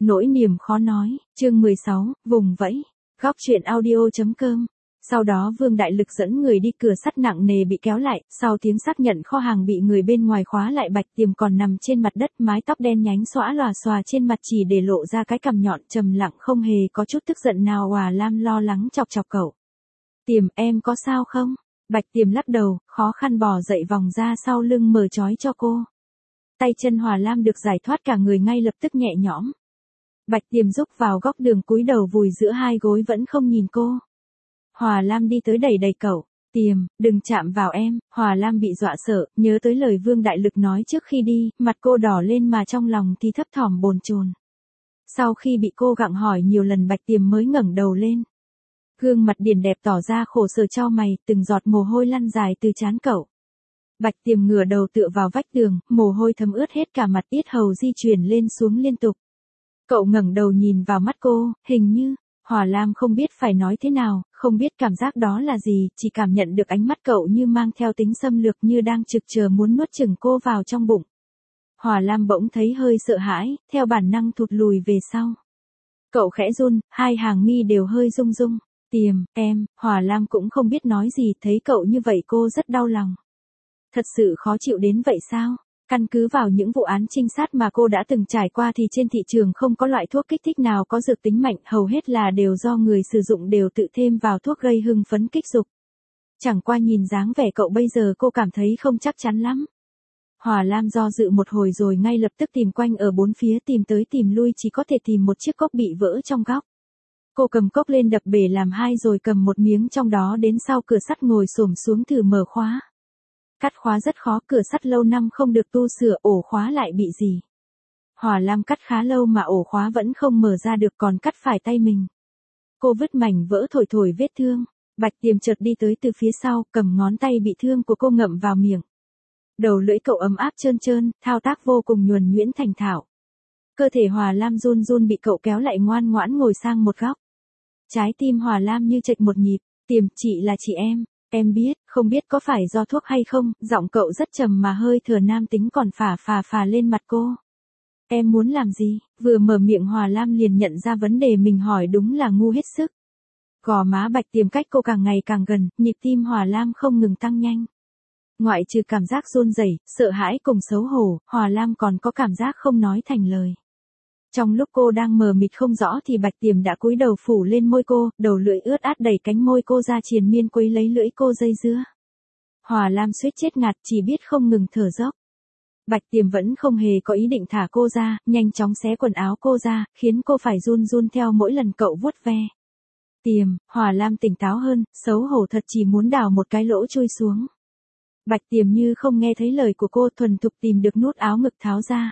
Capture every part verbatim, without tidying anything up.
Nỗi niềm khó nói, chương mười sáu, vùng vẫy, góc truyện audio.com. Sau đó Vương Đại Lực dẫn người đi, cửa sắt nặng nề bị kéo lại, sau tiếng xác nhận kho hàng bị người bên ngoài khóa lại. Bạch Tiềm còn nằm trên mặt đất, mái tóc đen nhánh xõa lòa xòa trên mặt, chỉ để lộ ra cái cằm nhọn, trầm lặng không hề có chút tức giận nào. Hòa Lam lo lắng chọc chọc cậu. Tiềm, em có sao không? Bạch Tiềm lắc đầu, khó khăn bò dậy, vòng ra sau lưng mở trói cho cô. Tay chân Hòa Lam được giải thoát, cả người ngay lập tức nhẹ nhõm. Bạch Tiềm rúc vào góc đường, cúi đầu vùi giữa hai gối vẫn không nhìn cô. Hòa Lam đi tới đẩy đẩy cậu. Tiềm, đừng chạm vào em. Hòa Lam bị dọa sợ, nhớ tới lời Vương Đại Lực nói trước khi đi, mặt cô đỏ lên mà trong lòng thì thấp thỏm bồn chồn. Sau khi bị cô gặng hỏi nhiều lần, Bạch Tiềm mới ngẩng đầu lên. Gương mặt điển đẹp tỏ ra khổ sở, chau mày, từng giọt mồ hôi lăn dài từ trán cậu. Bạch Tiềm ngửa đầu tựa vào vách tường, mồ hôi thấm ướt hết cả mặt, yết hầu di chuyển lên xuống liên tục. Cậu ngẩng đầu nhìn vào mắt cô, hình như, Hòa Lam không biết phải nói thế nào, không biết cảm giác đó là gì, chỉ cảm nhận được ánh mắt cậu như mang theo tính xâm lược, như đang trực chờ muốn nuốt chửng cô vào trong bụng. Hòa Lam bỗng thấy hơi sợ hãi, theo bản năng thụt lùi về sau. Cậu khẽ run, hai hàng mi đều hơi rung rung. Tiềm, em, Hòa Lam cũng không biết nói gì, thấy cậu như vậy cô rất đau lòng. Thật sự khó chịu đến vậy sao? Căn cứ vào những vụ án trinh sát mà cô đã từng trải qua thì trên thị trường không có loại thuốc kích thích nào có dược tính mạnh, hầu hết là đều do người sử dụng đều tự thêm vào thuốc gây hưng phấn kích dục. Chẳng qua nhìn dáng vẻ cậu bây giờ, cô cảm thấy không chắc chắn lắm. Hòa Lam do dự một hồi rồi ngay lập tức tìm quanh ở bốn phía, tìm tới tìm lui chỉ có thể tìm một chiếc cốc bị vỡ trong góc. Cô cầm cốc lên đập bể làm hai rồi cầm một miếng trong đó đến sau cửa sắt, ngồi xổm xuống thử mở khóa. Cắt khóa rất khó, cửa sắt lâu năm không được tu sửa, ổ khóa lại bị gì. Hòa Lam cắt khá lâu mà ổ khóa vẫn không mở ra được, còn cắt phải tay mình. Cô vứt mảnh vỡ thổi thổi vết thương. Bạch Tiềm chợt đi tới từ phía sau, cầm ngón tay bị thương của cô ngậm vào miệng. Đầu lưỡi cậu ấm áp trơn trơn, thao tác vô cùng nhuần nhuyễn thành thạo. Cơ thể Hòa Lam run run, bị cậu kéo lại ngoan ngoãn ngồi sang một góc. Trái tim Hòa Lam như chệch một nhịp. Tiềm, chị là chị em. Em biết, không biết có phải do thuốc hay không, giọng cậu rất trầm mà hơi thừa nam tính còn phả phà phà lên mặt cô. Em muốn làm gì? Vừa mở miệng Hòa Lam liền nhận ra vấn đề mình hỏi đúng là ngu hết sức. Gò má Bạch Tiềm cách cô càng ngày càng gần, nhịp tim Hòa Lam không ngừng tăng nhanh. Ngoại trừ cảm giác run rẩy, sợ hãi cùng xấu hổ, Hòa Lam còn có cảm giác không nói thành lời. Trong lúc cô đang mờ mịt không rõ thì Bạch Tiềm đã cúi đầu phủ lên môi cô, đầu lưỡi ướt át đẩy cánh môi cô ra, triền miên quấy lấy lưỡi cô dây dưa. Hòa Lam suýt chết ngạt, chỉ biết không ngừng thở dốc. Bạch Tiềm vẫn không hề có ý định thả cô ra, nhanh chóng xé quần áo cô ra, khiến cô phải run run theo mỗi lần cậu vuốt ve. Tiềm, Hòa Lam tỉnh táo hơn, xấu hổ thật, chỉ muốn đào một cái lỗ chui xuống. Bạch Tiềm như không nghe thấy lời của cô, thuần thục tìm được nút áo ngực tháo ra.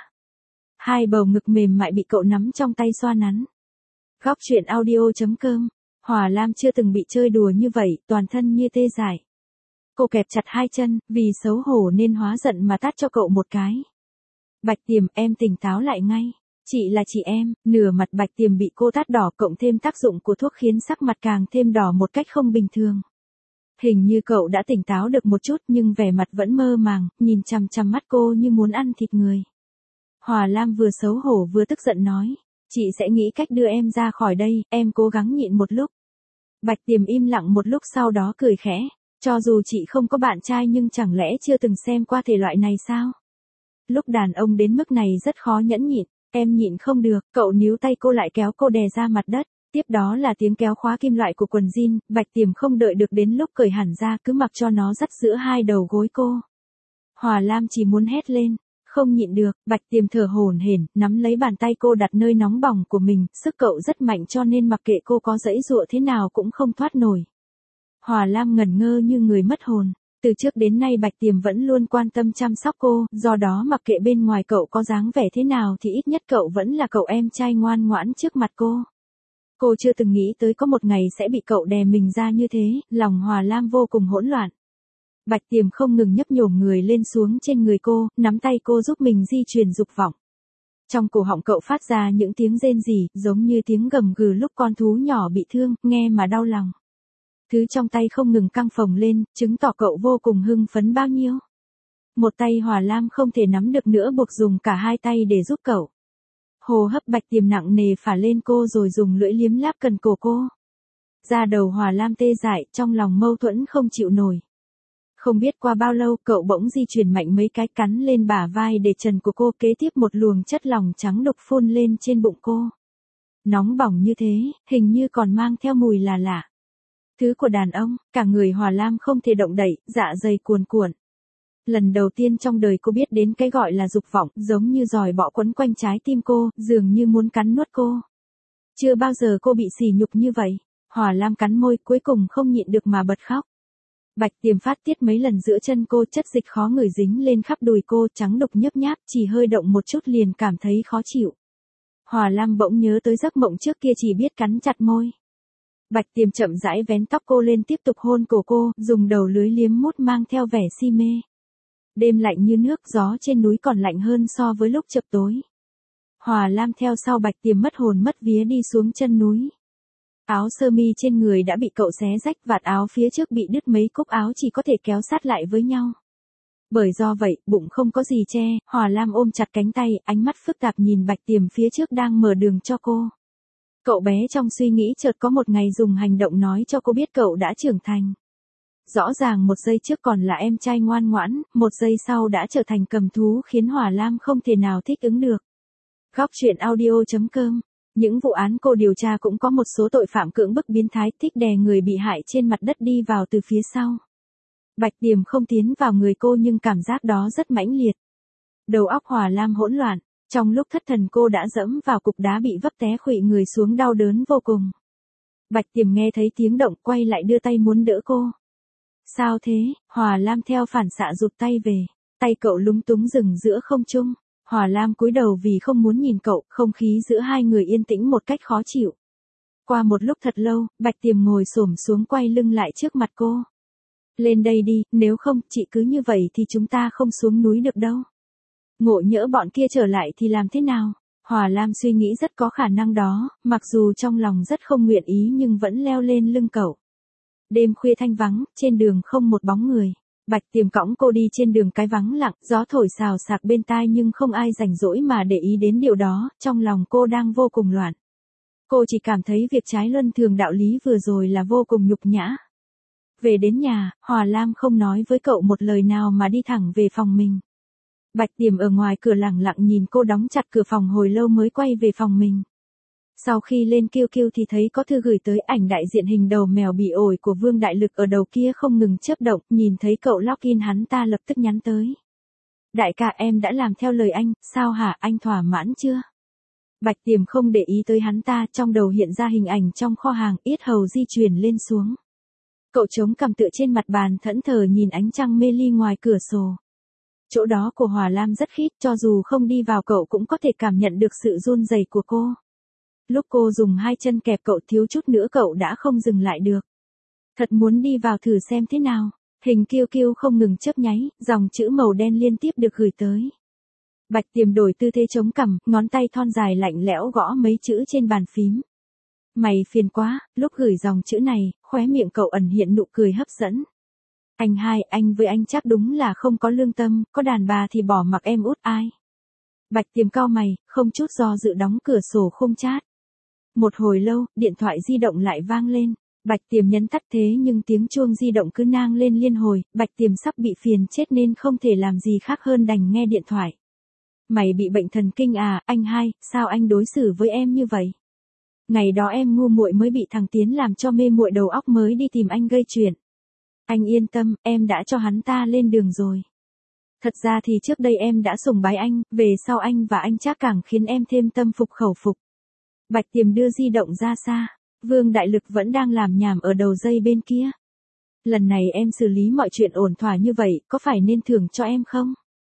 Hai bầu ngực mềm mại bị cậu nắm trong tay xoa nắn. Góc truyện audio.com. Hòa Lam chưa từng bị chơi đùa như vậy, toàn thân như tê dại. Cô kẹp chặt hai chân, vì xấu hổ nên hóa giận mà tát cho cậu một cái. Bạch Tiềm, em tỉnh táo lại ngay. Chị là chị em. Nửa mặt Bạch Tiềm bị cô tát đỏ, cộng thêm tác dụng của thuốc khiến sắc mặt càng thêm đỏ một cách không bình thường. Hình như cậu đã tỉnh táo được một chút nhưng vẻ mặt vẫn mơ màng, nhìn chằm chằm mắt cô như muốn ăn thịt người. Hòa Lam vừa xấu hổ vừa tức giận nói, chị sẽ nghĩ cách đưa em ra khỏi đây, em cố gắng nhịn một lúc. Bạch Tiềm im lặng một lúc sau đó cười khẽ, cho dù chị không có bạn trai nhưng chẳng lẽ chưa từng xem qua thể loại này sao? Lúc đàn ông đến mức này rất khó nhẫn nhịn, em nhịn không được, cậu níu tay cô lại kéo cô đè ra mặt đất, tiếp đó là tiếng kéo khóa kim loại của quần jean, Bạch Tiềm không đợi được đến lúc cởi hẳn ra, cứ mặc cho nó dắt giữa hai đầu gối cô. Hòa Lam chỉ muốn hét lên. Không nhịn được, Bạch Tiềm thở hổn hển, nắm lấy bàn tay cô đặt nơi nóng bỏng của mình, sức cậu rất mạnh cho nên mặc kệ cô có giãy giụa thế nào cũng không thoát nổi. Hòa Lam ngẩn ngơ như người mất hồn, từ trước đến nay Bạch Tiềm vẫn luôn quan tâm chăm sóc cô, do đó mặc kệ bên ngoài cậu có dáng vẻ thế nào thì ít nhất cậu vẫn là cậu em trai ngoan ngoãn trước mặt cô. Cô chưa từng nghĩ tới có một ngày sẽ bị cậu đè mình ra như thế, lòng Hòa Lam vô cùng hỗn loạn. Bạch Tiềm không ngừng nhấp nhổm người lên xuống trên người cô, nắm tay cô giúp mình di chuyển dục vọng. Trong cổ họng cậu phát ra những tiếng rên rỉ, giống như tiếng gầm gừ lúc con thú nhỏ bị thương, nghe mà đau lòng. Thứ trong tay không ngừng căng phồng lên, chứng tỏ cậu vô cùng hưng phấn bao nhiêu. Một tay Hòa Lam không thể nắm được nữa, buộc dùng cả hai tay để giúp cậu. Hô hấp Bạch Tiềm nặng nề phả lên cô rồi dùng lưỡi liếm láp cần cổ cô. Da đầu Hòa Lam tê dại, trong lòng mâu thuẫn không chịu nổi. Không biết qua bao lâu, cậu bỗng di chuyển mạnh mấy cái cắn lên bả vai để trần của cô, kế tiếp một luồng chất lỏng trắng đục phun lên trên bụng cô. Nóng bỏng như thế, hình như còn mang theo mùi là lạ. Thứ của đàn ông, cả người Hòa Lam không thể động đậy, dạ dày cuồn cuộn. Lần đầu tiên trong đời cô biết đến cái gọi là dục vọng, giống như giòi bọ quấn quanh trái tim cô, dường như muốn cắn nuốt cô. Chưa bao giờ cô bị sỉ nhục như vậy. Hòa Lam cắn môi, cuối cùng không nhịn được mà bật khóc. Bạch Tiềm phát tiết mấy lần giữa chân cô, chất dịch khó ngửi dính lên khắp đùi cô, trắng đục nhấp nháp, chỉ hơi động một chút liền cảm thấy khó chịu. Hòa Lam bỗng nhớ tới giấc mộng trước kia chỉ biết cắn chặt môi. Bạch Tiềm chậm rãi vén tóc cô lên, tiếp tục hôn cổ cô, dùng đầu lưới liếm mút mang theo vẻ si mê. Đêm lạnh như nước, gió trên núi còn lạnh hơn so với lúc chập tối. Hòa Lam theo sau Bạch Tiềm mất hồn mất vía đi xuống chân núi. Áo sơ mi trên người đã bị cậu xé rách, vạt áo phía trước bị đứt mấy cúc áo chỉ có thể kéo sát lại với nhau. Bởi do vậy, bụng không có gì che, Hòa Lam ôm chặt cánh tay, ánh mắt phức tạp nhìn Bạch Tiềm phía trước đang mở đường cho cô. Cậu bé trong suy nghĩ chợt có một ngày dùng hành động nói cho cô biết cậu đã trưởng thành. Rõ ràng một giây trước còn là em trai ngoan ngoãn, một giây sau đã trở thành cầm thú, khiến Hòa Lam không thể nào thích ứng được. Góc truyện audio chấm com. Những vụ án cô điều tra cũng có một số tội phạm cưỡng bức biến thái, thích đè người bị hại trên mặt đất đi vào từ phía sau. Bạch Tiềm không tiến vào người cô nhưng cảm giác đó rất mãnh liệt. Đầu óc Hòa Lam hỗn loạn, trong lúc thất thần cô đã dẫm vào cục đá bị vấp té khuỵu người xuống đau đớn vô cùng. Bạch Tiềm nghe thấy tiếng động quay lại đưa tay muốn đỡ cô. Sao thế? Hòa Lam theo phản xạ rụt tay về, tay cậu lúng túng dừng giữa không trung. Hòa Lam cúi đầu vì không muốn nhìn cậu, không khí giữa hai người yên tĩnh một cách khó chịu. Qua một lúc thật lâu, Bạch Tiềm ngồi xổm xuống quay lưng lại trước mặt cô. Lên đây đi, nếu không, chị cứ như vậy thì chúng ta không xuống núi được đâu. Ngộ nhỡ bọn kia trở lại thì làm thế nào? Hòa Lam suy nghĩ rất có khả năng đó, mặc dù trong lòng rất không nguyện ý nhưng vẫn leo lên lưng cậu. Đêm khuya thanh vắng, trên đường không một bóng người. Bạch Tiềm cõng cô đi trên đường cái vắng lặng, gió thổi xào xạc bên tai nhưng không ai rảnh rỗi mà để ý đến điều đó, trong lòng cô đang vô cùng loạn. Cô chỉ cảm thấy việc trái luân thường đạo lý vừa rồi là vô cùng nhục nhã. Về đến nhà, Hòa Lam không nói với cậu một lời nào mà đi thẳng về phòng mình. Bạch Tiềm ở ngoài cửa lẳng lặng nhìn cô đóng chặt cửa phòng hồi lâu mới quay về phòng mình. Sau khi lên Q Q thì thấy có thư gửi tới, ảnh đại diện hình đầu mèo bị ổi của Vương Đại Lực ở đầu kia không ngừng chớp động, nhìn thấy cậu login hắn ta lập tức nhắn tới. Đại ca, em đã làm theo lời anh, sao hả, anh thỏa mãn chưa? Bạch Tiềm không để ý tới hắn ta, trong đầu hiện ra hình ảnh trong kho hàng, yết hầu di chuyển lên xuống. Cậu chống cằm tựa trên mặt bàn thẫn thờ nhìn ánh trăng mê ly ngoài cửa sổ. Chỗ đó của Hòa Lam rất khít, cho dù không đi vào cậu cũng có thể cảm nhận được sự run rẩy của cô. Lúc cô dùng hai chân kẹp cậu thiếu chút nữa cậu đã không dừng lại được. Thật muốn đi vào thử xem thế nào. Hình Q Q không ngừng chớp nháy, dòng chữ màu đen liên tiếp được gửi tới. Bạch Tiềm đổi tư thế chống cằm, ngón tay thon dài lạnh lẽo gõ mấy chữ trên bàn phím. Mày phiền quá, lúc gửi dòng chữ này, khóe miệng cậu ẩn hiện nụ cười hấp dẫn. Anh hai, anh với anh chắc đúng là không có lương tâm, có đàn bà thì bỏ mặc em út ai. Bạch Tiềm cau mày, không chút do dự đóng cửa sổ khung chat. Một hồi lâu, điện thoại di động lại vang lên. Bạch Tiềm nhấn tắt thế nhưng tiếng chuông di động cứ nang lên liên hồi, Bạch Tiềm sắp bị phiền chết nên không thể làm gì khác hơn đành nghe điện thoại. Mày bị bệnh thần kinh à, anh hai, sao anh đối xử với em như vậy? Ngày đó em ngu muội mới bị thằng Tiến làm cho mê muội đầu óc mới đi tìm anh gây chuyện. Anh yên tâm, em đã cho hắn ta lên đường rồi. Thật ra thì trước đây em đã sùng bái anh, về sau anh và anh chắc càng khiến em thêm tâm phục khẩu phục. Bạch Tiềm đưa di động ra xa. Vương Đại Lực vẫn đang làm nhảm ở đầu dây bên kia. Lần này em xử lý mọi chuyện ổn thỏa như vậy, có phải nên thưởng cho em không?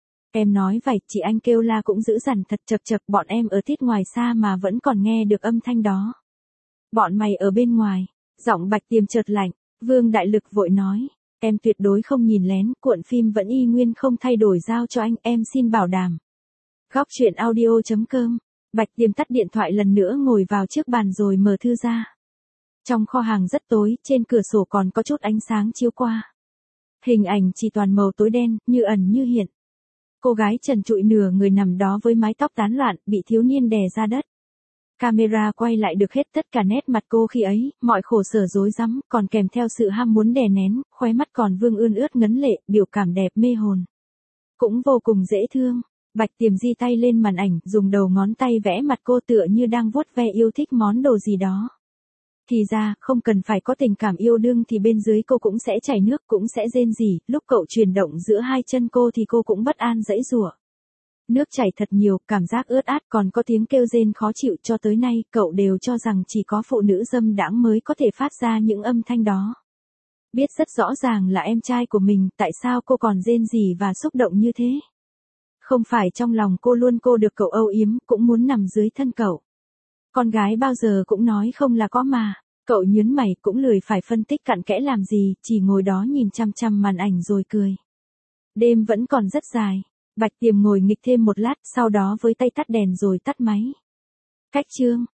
Em nói vậy, chị anh kêu la cũng dữ dằn thật, chập chập, bọn em ở tít ngoài xa mà vẫn còn nghe được âm thanh đó. Bọn mày ở bên ngoài. Giọng Bạch Tiềm chợt lạnh. Vương Đại Lực vội nói. Em tuyệt đối không nhìn lén, cuộn phim vẫn y nguyên không thay đổi, giao cho anh, em xin bảo đảm. Góc truyện audio chấm com. Bạch Tiềm tắt điện thoại lần nữa ngồi vào trước bàn rồi mở thư ra. Trong kho hàng rất tối, trên cửa sổ còn có chút ánh sáng chiếu qua. Hình ảnh chỉ toàn màu tối đen, như ẩn như hiện. Cô gái trần trụi nửa người nằm đó với mái tóc tán loạn, bị thiếu niên đè ra đất. Camera quay lại được hết tất cả nét mặt cô khi ấy, mọi khổ sở rối rắm, còn kèm theo sự ham muốn đè nén, khóe mắt còn vương ươn ướt ngấn lệ, biểu cảm đẹp mê hồn. Cũng vô cùng dễ thương. Bạch Tiềm di tay lên màn ảnh, dùng đầu ngón tay vẽ mặt cô tựa như đang vuốt ve yêu thích món đồ gì đó. Thì ra, không cần phải có tình cảm yêu đương thì bên dưới cô cũng sẽ chảy nước, cũng sẽ rên rỉ, lúc cậu chuyển động giữa hai chân cô thì cô cũng bất an giãy giụa. Nước chảy thật nhiều, cảm giác ướt át, còn có tiếng kêu rên khó chịu. Cho tới nay, cậu đều cho rằng chỉ có phụ nữ dâm đãng mới có thể phát ra những âm thanh đó. Biết rất rõ ràng là em trai của mình, tại sao cô còn rên rỉ và xúc động như thế? Không phải trong lòng cô luôn cô được cậu âu yếm, cũng muốn nằm dưới thân cậu. Con gái bao giờ cũng nói không là có mà. Cậu nhớn mày, cũng lười phải phân tích cặn kẽ làm gì, chỉ ngồi đó nhìn chăm chăm màn ảnh rồi cười. Đêm vẫn còn rất dài. Bạch Tiềm ngồi nghịch thêm một lát, sau đó với tay tắt đèn rồi tắt máy. Cách chương.